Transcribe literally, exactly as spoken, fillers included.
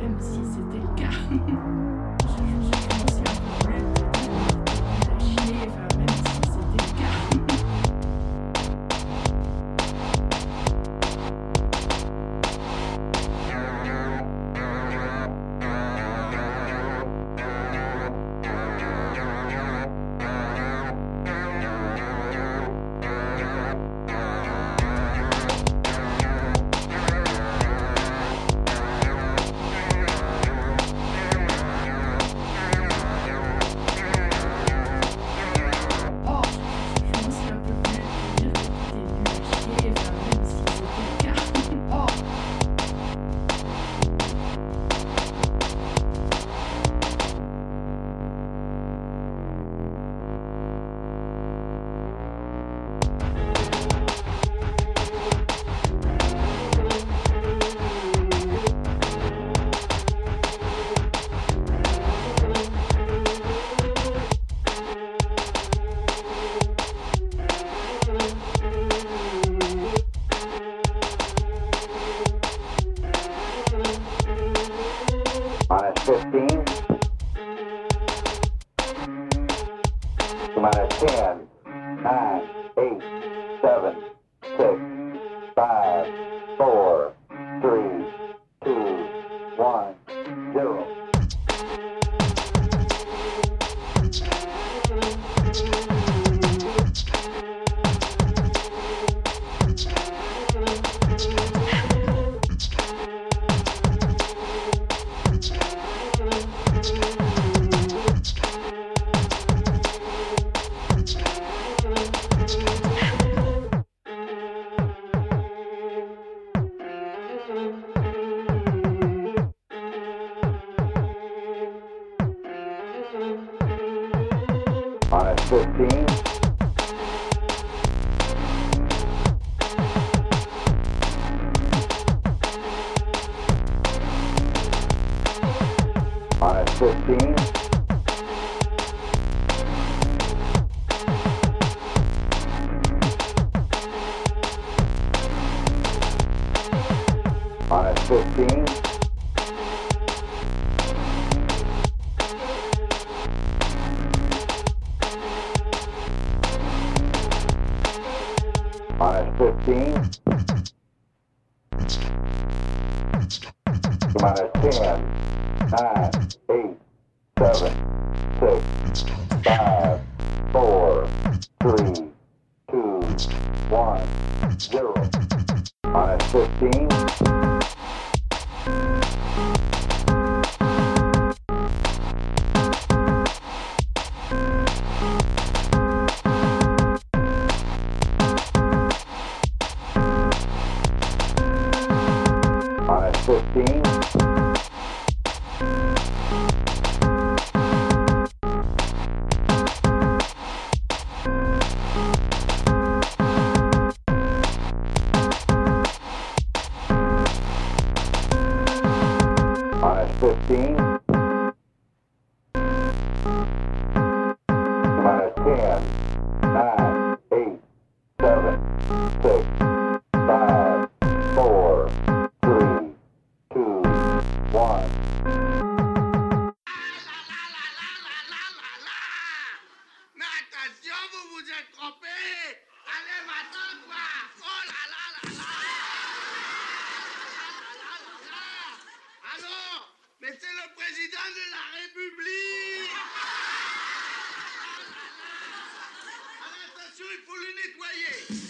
même si c'était le cas. je, je, je commençais un peu plus à chier, enfin, même si c'était le cas. Minus fifteen. Minus ten. nine, eight, seven, six, five, four, three, two, one, zero. Minus fifteen. Minus fifteen. Minus fifteen. Minus fifteen. Minus ten. nine, eight, seven, six, five, four, three, two, one, zero. Minus fifteen. Minus fifteen. Minus fifteen. Minus ten. nine, eight, seven, six, five, four, three, two, one. Mais attention, vous vous êtes trompé. Allez, maintenant, quoi. Oh là là là là. Alors, mais c'est le président de la République. Alors, attention, il faut le nettoyer.